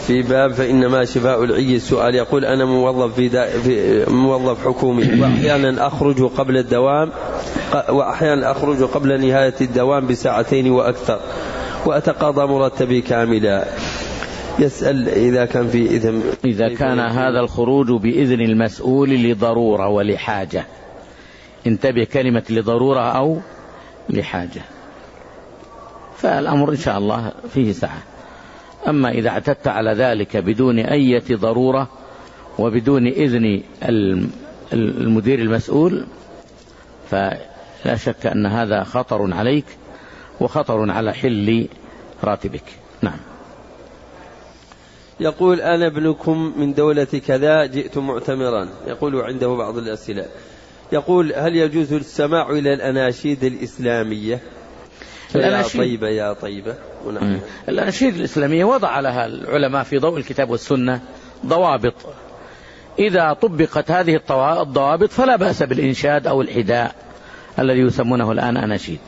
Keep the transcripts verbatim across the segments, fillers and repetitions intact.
في باب فإنما شفاء العي السؤال. يقول أنا موظف في, في موظف حكومي، وأحيانا أخرج قبل الدوام وأحيانا أخرج قبل نهاية الدوام بساعتين وأكثر، وأتقاضى مرتبي كاملا. يسأل إذا كان في إذن، إذا كان هذا الخروج بإذن المسؤول لضرورة ولحاجة. انتبه كلمة لضرورة أو لحاجة، فالأمر إن شاء الله فيه سعة. أما إذا اعتدت على ذلك بدون أي ضرورة وبدون إذن المدير المسؤول فلا شك أن هذا خطر عليك وخطر على حل راتبك. نعم. يقول أنا ابنكم من دولة كذا، جئت معتمرا. يقول عنده بعض الأسئلة. يقول هل يجوز السماع إلى الأناشيد الإسلامية؟ يا طيبة يا طيبة. الأناشيد الإسلامية وضع لها العلماء في ضوء الكتاب والسنة ضوابط، إذا طبقت هذه الضوابط فلا بأس بالإنشاد أو الحداء الذي يسمونه الآن أناشيد.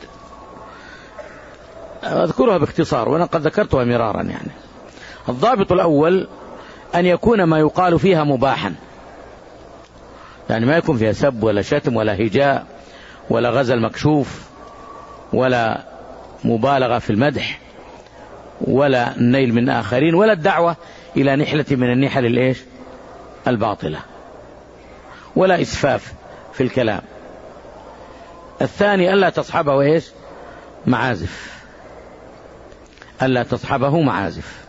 أذكرها باختصار وأنا قد ذكرتها مرارا. يعني الضابط الأول أن يكون ما يقال فيها مباحا، يعني ما يكون فيها سب ولا شتم ولا هجاء ولا غزل مكشوف ولا مبالغة في المدح ولا النيل من آخرين ولا الدعوة إلى نحلة من النحل الإيش الباطلة ولا إسفاف في الكلام. الثاني ألا تصحبه إيش معازف، ألا تصحبه معازف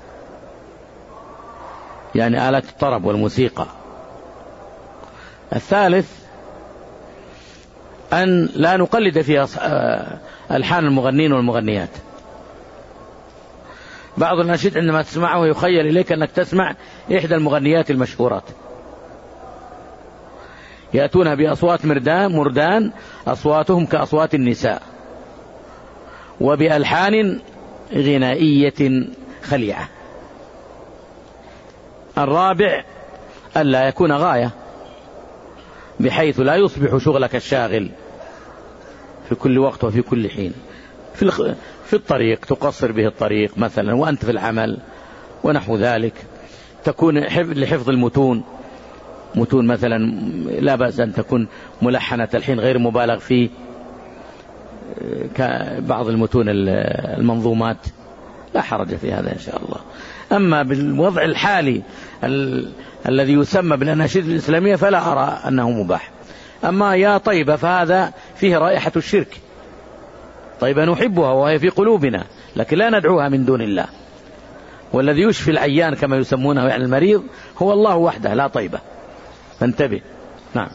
يعني آلة الطرب والموسيقى. الثالث أن لا نقلد في ألحان المغنين والمغنيات. بعض النشيد عندما تسمعه يخيل إليك أنك تسمع إحدى المغنيات المشهورات، يأتون بأصوات مردان مردان أصواتهم كأصوات النساء وبألحان غنائية خليعة. الرابع ألا يكون غاية بحيث لا يصبح شغلك الشاغل في كل وقت وفي كل حين. في في الطريق تقصر به الطريق مثلا وأنت في العمل ونحو ذلك. تكون لحفظ المتون، متون مثلا لا بأس أن تكون ملحنة الحين غير مبالغ فيه كبعض المتون المنظومات، لا حرج في هذا إن شاء الله. أما بالوضع الحالي ال... الذي يسمى بالأناشيد الإسلامية فلا أرى أنه مباح. أما يا طيبة فهذا فيه رائحة الشرك. طيبة نحبها وهي في قلوبنا لكن لا ندعوها من دون الله، والذي يشفي العيان كما يسمونه يعني المريض هو الله وحده لا طيبة، فانتبه. نعم.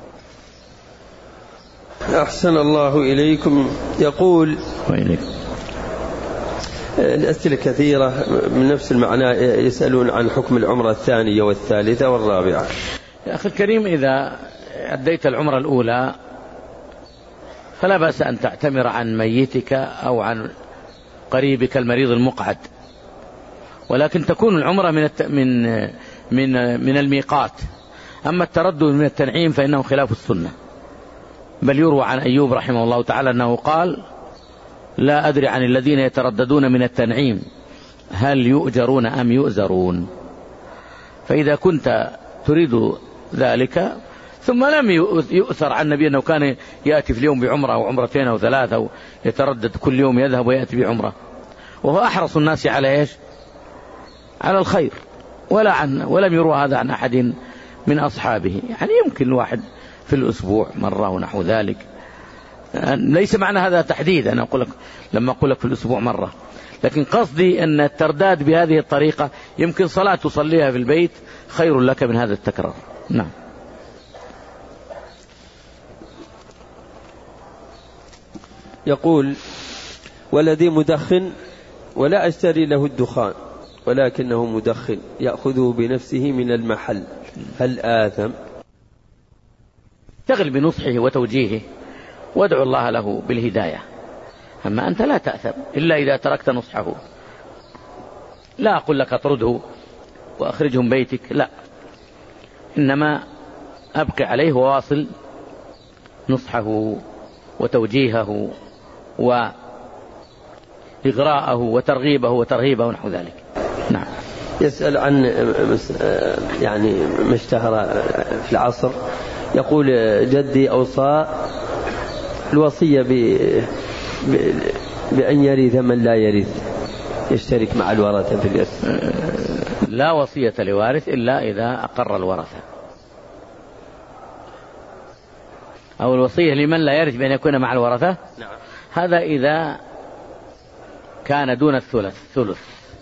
أحسن الله إليكم. يقول وإليكم. الأسئلة كثيرة من نفس المعنى، يسألون عن حكم العمرة الثانية والثالثة والرابعة. يا أخي الكريم إذا أديت العمرة الأولى فلا بأس أن تعتمر عن ميتك أو عن قريبك المريض المقعد، ولكن تكون العمرة من الت... من من من الميقات. أما التردد من التنعيم فإنه خلاف السنة، بل يروى عن أيوب رحمه الله تعالى أنه قال لا أدري عن الذين يترددون من التنعيم هل يؤجرون أم يؤزرون. فإذا كنت تريد ذلك ثم لم يؤثر عن النبي أنه كان يأتي في اليوم بعمرة أو عمرتين أو ثلاثة ويتردد كل يوم يذهب ويأتي بعمرة، وهو أحرص الناس على إيش على الخير، ولا عن ولم يروى هذا عن أحد من أصحابه. يعني يمكن الواحد في الأسبوع مرة ونحو ذلك، ليس معنى هذا تحديد. أنا أقول لك لما أقول لك في الأسبوع مرة، لكن قصدي أن الترداد بهذه الطريقة يمكن صلاة تصليها في البيت خير لك من هذا التكرار. نعم. يقول ولدي مدخن ولا أشتري له الدخان ولكنه مدخن يأخذه بنفسه من المحل، هل آثم؟ تغل بنصحه وتوجيهه وادعو الله له بالهداية. أما أنت لا تأثم إلا إذا تركت نصحه. لا أقول لك اطرده وأخرجه من بيتك، لا، إنما أبقي عليه وواصل نصحه وتوجيهه وإغراءه وترغيبه وترهيبه ونحو ذلك. نعم. يسأل عن يعني ما اشتهر في العصر، يقول جدي أوصى الوصية بأن يرث من لا يرث، يشترك مع الورثة في الإرث. لا وصية لوارث إلا إذا أقر الورثة، أو الوصية لمن لا يرث بأن يكون مع الورثة. نعم. هذا إذا كان دون الثلث ثلث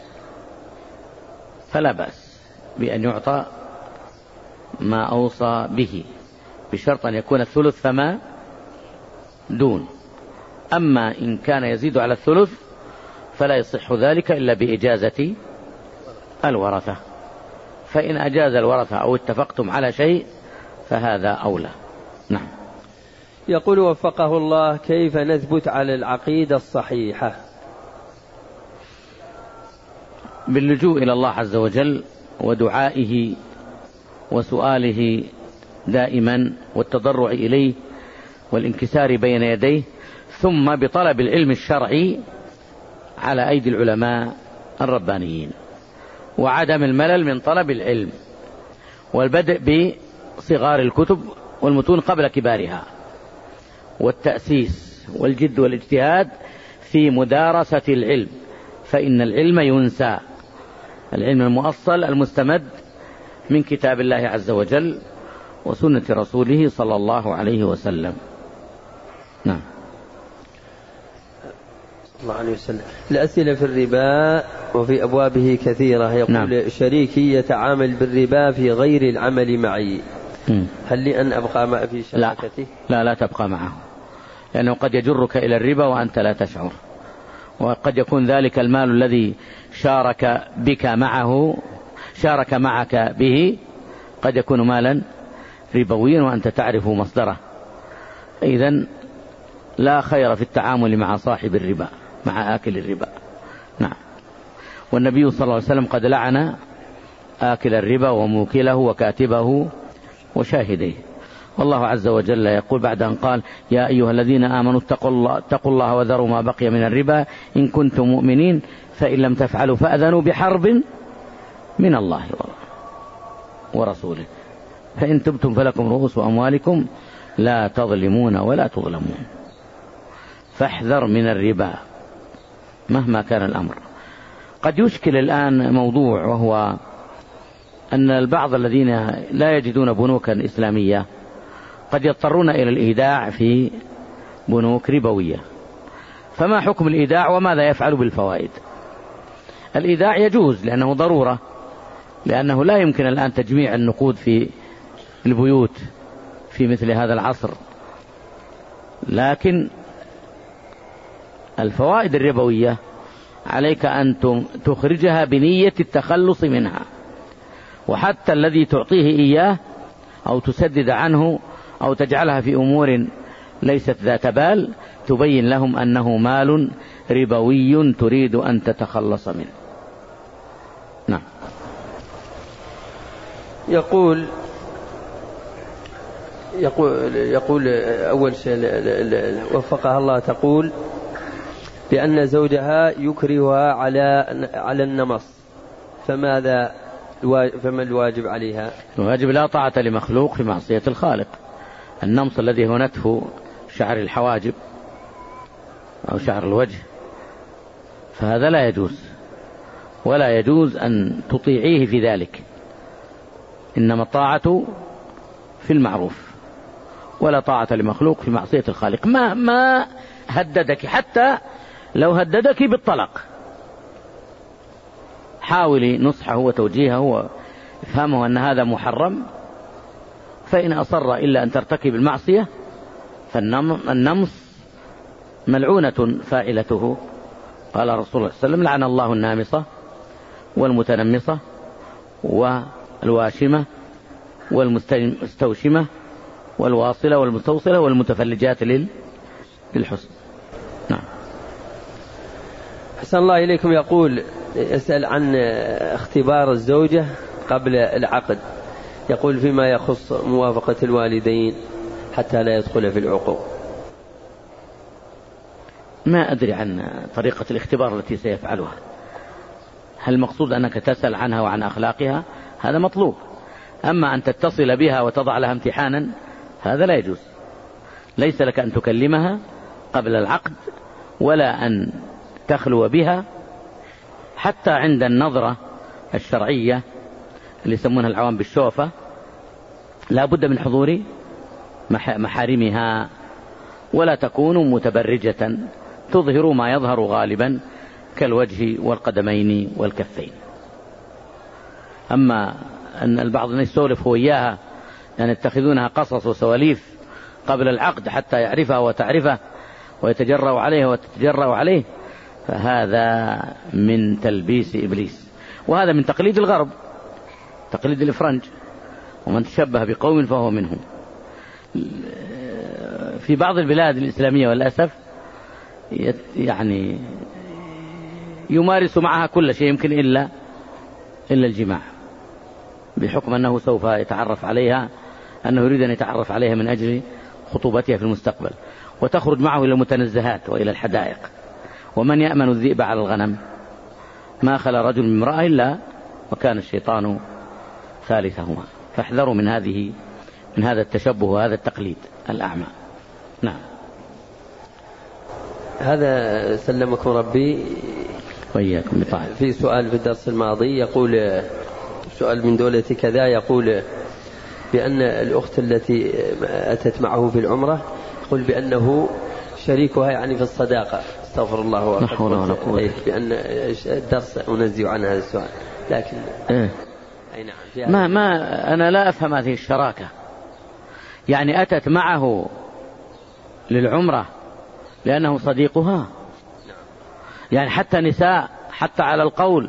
فلا بأس بأن يعطى ما أوصى به، بشرط أن يكون الثلث فما دون. أما إن كان يزيد على الثلث فلا يصح ذلك إلا بإجازة الورثة، فإن أجاز الورثة أو اتفقتم على شيء فهذا أولى. نعم. يقول وفقه الله: كيف نثبت على العقيدة الصحيحة؟ باللجوء إلى الله عز وجل ودعائه وسؤاله دائما والتضرع إليه والانكسار بين يديه، ثم بطلب العلم الشرعي على أيدي العلماء الربانيين، وعدم الملل من طلب العلم، والبدء بصغار الكتب والمتون قبل كبارها، والتأسيس والجد والاجتهاد في مدارسة العلم، فإن العلم ينسى، العلم المؤصل المستمد من كتاب الله عز وجل وسنة رسوله صلى الله عليه وسلم. نعم. الله عليه وسلم. الأسئلة في الربا وفي أبوابه كثيرة. يقول: نعم. شريكي يتعامل بالربا في غير العمل معي، م. هل لي أن أبقى معه في شراكته؟ لا, لا لا تبقى معه، لأنه قد يجرك إلى الربا وأنت لا تشعر، وقد يكون ذلك المال الذي شارك بك معه شارك معك به قد يكون مالا ربويا وأنت تعرف مصدره. إذن لا خير في التعامل مع صاحب الربا، مع آكل الربا. نعم. والنبي صلى الله عليه وسلم قد لعن آكل الربا وموكله وكاتبه وشاهديه. والله عز وجل يقول بعد أن قال: يا أيها الذين آمنوا اتقوا الله, اتقوا الله وذروا ما بقي من الربا إن كنتم مؤمنين فإن لم تفعلوا فأذنوا بحرب من الله ورسوله فإن تبتم فلكم رؤوس أموالكم لا تظلمون ولا تظلمون. فاحذر من الربا مهما كان الأمر. قد يشكل الآن موضوع، وهو أن البعض الذين لا يجدون بنوكا إسلامية قد يضطرون إلى الإيداع في بنوك ربوية، فما حكم الإيداع وماذا يفعل بالفوائد؟ الإيداع يجوز لأنه ضرورة، لأنه لا يمكن الآن تجميع النقود في البيوت في مثل هذا العصر، لكن الفوائد الربوية عليك أن تخرجها بنية التخلص منها، وحتى الذي تعطيه إياه أو تسدد عنه أو تجعلها في أمور ليست ذات بال تبين لهم أنه مال ربوي تريد أن تتخلص منه. نعم. يقول يقول يقول أول شيء وفقها الله، تقول بأن زوجها يكرهها على على النمص، فماذا فما الواجب عليها؟ الواجب لا طاعة لمخلوق في معصية الخالق. النمص الذي هو نتف شعر الحواجب أو شعر الوجه فهذا لا يجوز، ولا يجوز أن تطيعيه في ذلك، إنما الطاعة في المعروف، ولا طاعة لمخلوق في معصية الخالق. ما ما هددك، حتى لو هددك بالطلاق حاولي نصحه وتوجيهه وافهمه أن هذا محرم، فإن أصر إلا أن ترتكب المعصية فالنمص ملعونة فاعلته. قال رسول الله صلى الله عليه وسلم: لعن الله النامصة والمتنمصة والواشمة والمستوشمة والواصلة والمستوصلة والمتفلجات للحسن. نعم. أحسن الله إليكم. يقول يسأل عن اختبار الزوجة قبل العقد، يقول فيما يخص موافقة الوالدين حتى لا يدخل في العقوق. ما أدري عن طريقة الاختبار التي سيفعلها، هل المقصود أنك تسأل عنها وعن أخلاقها؟ هذا مطلوب. أما أن تتصل بها وتضع لها امتحانا هذا لا يجوز. ليس لك أن تكلمها قبل العقد ولا أن تخلو بها، حتى عند النظرة الشرعية اللي يسمونها العوام بالشوفة لا بد من حضور محارمها، ولا تكون متبرجة تظهر ما يظهر غالبا كالوجه والقدمين والكفين. أما أن البعض يسولف هو إياها يعني يتخذونها قصص وسواليف قبل العقد حتى يعرفها وتعرفه ويتجرأ عليه وتتجرأ عليه، فهذا من تلبيس إبليس، وهذا من تقليد الغرب، تقليد الإفرنج، ومن تشبه بقوم فهو منهم. في بعض البلاد الإسلامية والأسف يعني يمارس معها كل شيء يمكن إلا إلا الجماع، بحكم أنه سوف يتعرف عليها، أنه يريد أن يتعرف عليها من أجل خطوبتها في المستقبل، وتخرج معه إلى المتنزهات وإلى الحدائق. ومن يأمن الذئب على الغنم؟ ما خلا رجل من امرأة إلا وكان الشيطان ثالثهما. فاحذروا من هذه من هذا التشبه وهذا التقليد الأعمى. نعم. هذا سلمكم ربي وإياكم بطاعة. في سؤال في الدرس الماضي يقول سؤال من دولة كذا، يقول بأن الأخت التي أتت معه في العمرة يقول بأنه شريكها يعني في الصداقة، استغفر الله وأقول بأن الدرس أنزع عن هذا السؤال، لكن إيه؟ أي نعم ما ما أنا لا أفهم هذه الشراكة. يعني أتت معه للعمرة لأنه صديقها، يعني حتى نساء حتى على القول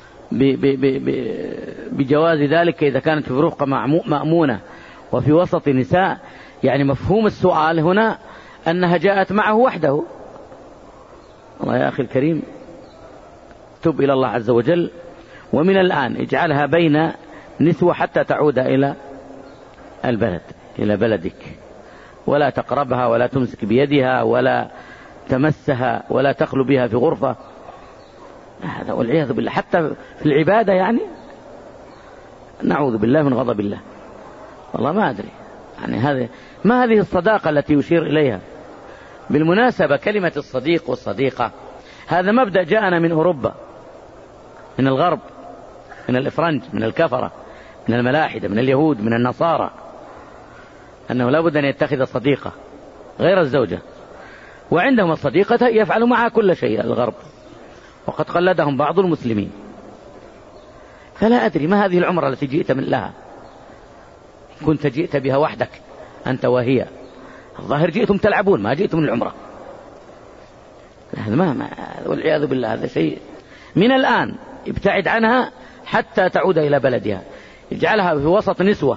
بجواز ذلك إذا كانت في رفقة مأمونة وفي وسط نساء، يعني مفهوم السؤال هنا أنها جاءت معه وحده. الله يا أخي الكريم، تب إلى الله عز وجل، ومن الآن اجعلها بين نسوة حتى تعود إلى البلد إلى بلدك، ولا تقربها ولا تمسك بيدها ولا تمسها ولا تخلو بها في غرفة. هذا والعياذ بالله حتى في العبادة، يعني نعوذ بالله من غضب الله. والله ما أدري يعني هذه ما هذه الصداقة التي يشير إليها. بالمناسبة كلمة الصديق والصديقة هذا مبدأ جاءنا من أوروبا، من الغرب، من الإفرنج، من الكفرة، من الملاحدة، من اليهود، من النصارى، أنه لا بد أن يتخذ صديقة غير الزوجة، وعندهم الصديقة يفعل معها كل شيء الغرب، وقد قلدهم بعض المسلمين. فلا أدري ما هذه العمرة التي جئت من لها، كنت جئت بها وحدك أنت وهي، الظاهر جئتم تلعبون ما جئتم من العمرة. هذا ما, ما والعياذ بالله هذا شيء. من الآن ابتعد عنها حتى تعود إلى بلدها، اجعلها في وسط نسوة،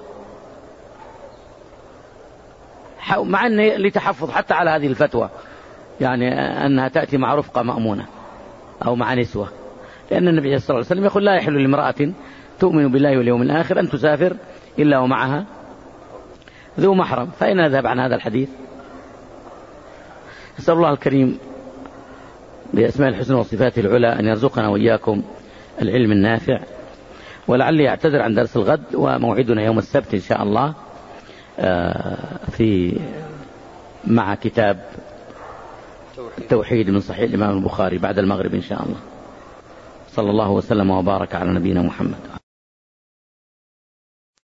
مع أن لتحفظ حتى على هذه الفتوى، يعني أنها تأتي مع رفقة مأمونة أو مع نسوة، لأن النبي صلى الله عليه وسلم يقول لا يحل لامرأة تؤمن بالله واليوم الآخر أن تسافر إلا ومعها ذو محرم. فأين نذهب عن هذا الحديث؟ نسأل الله الكريم بأسماء الحسنى وصفاته العلى أن يرزقنا وإياكم العلم النافع. ولعلي أعتذر عن درس الغد، وموعدنا يوم السبت إن شاء الله في مع كتاب التوحيد من صحيح الإمام البخاري بعد المغرب إن شاء الله. صلى الله وسلم وبارك على نبينا محمد.